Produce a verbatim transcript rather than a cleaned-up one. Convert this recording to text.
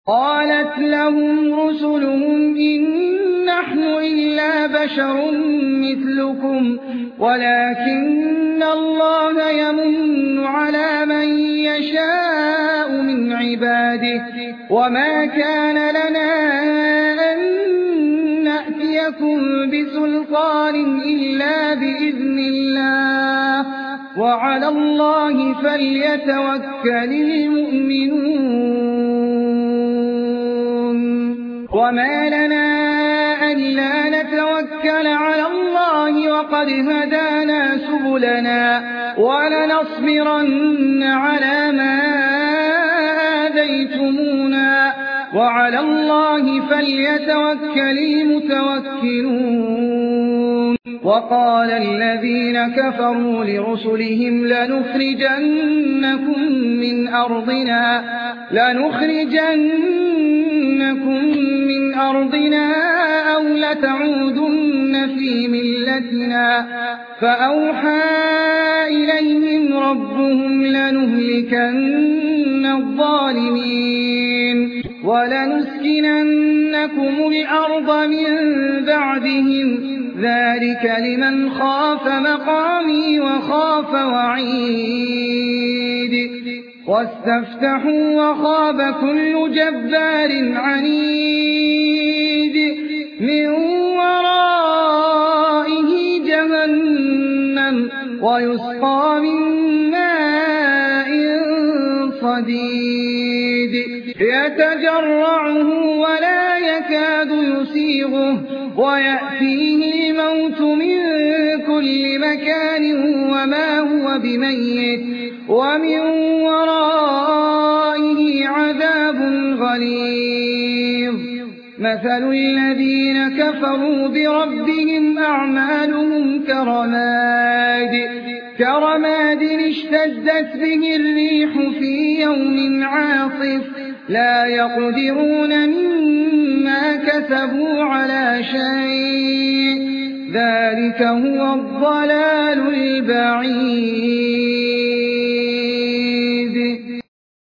قالت لهم رسلهم إن نحن إلا بشر مثلكم ولكن الله يمن على من يشاء من عباده وما كان لنا أن نأتيكم بسلطان إلا بإذن الله وعلى الله فليتوكل المؤمنون وما لنا ألا نتوكل على الله وقد هدانا سبلنا ولنصبرن على ما آذيتمونا وعلى الله فليتوكل المتوكلون وقال الذين كفروا لرسلهم لنخرجنكم من أرضنا لنخرجنكم من أرضنا أو لتعودن في ملتنا فأوحى إليهم ربهم لنهلكن الظالمين ولنسكننكم الأرض من بعدهم ذلك لمن خاف مقامي وخاف وعيد واستفتحوا وخاب كل جبار عنيد من ورائه جهنم ويسقى من ماء صديد يتجرعه ولا يكاد يسيغه ويأتيه الموت من كل مكان وما هو بميت ومن ورائه عذاب غليظ مثل الذين كفروا بربهم أعمالهم كرماد كرماد اشتدت به الريح في يوم عاصف لا يقدرون مما كسبوا على شيء ذلك هو الضلال البعيد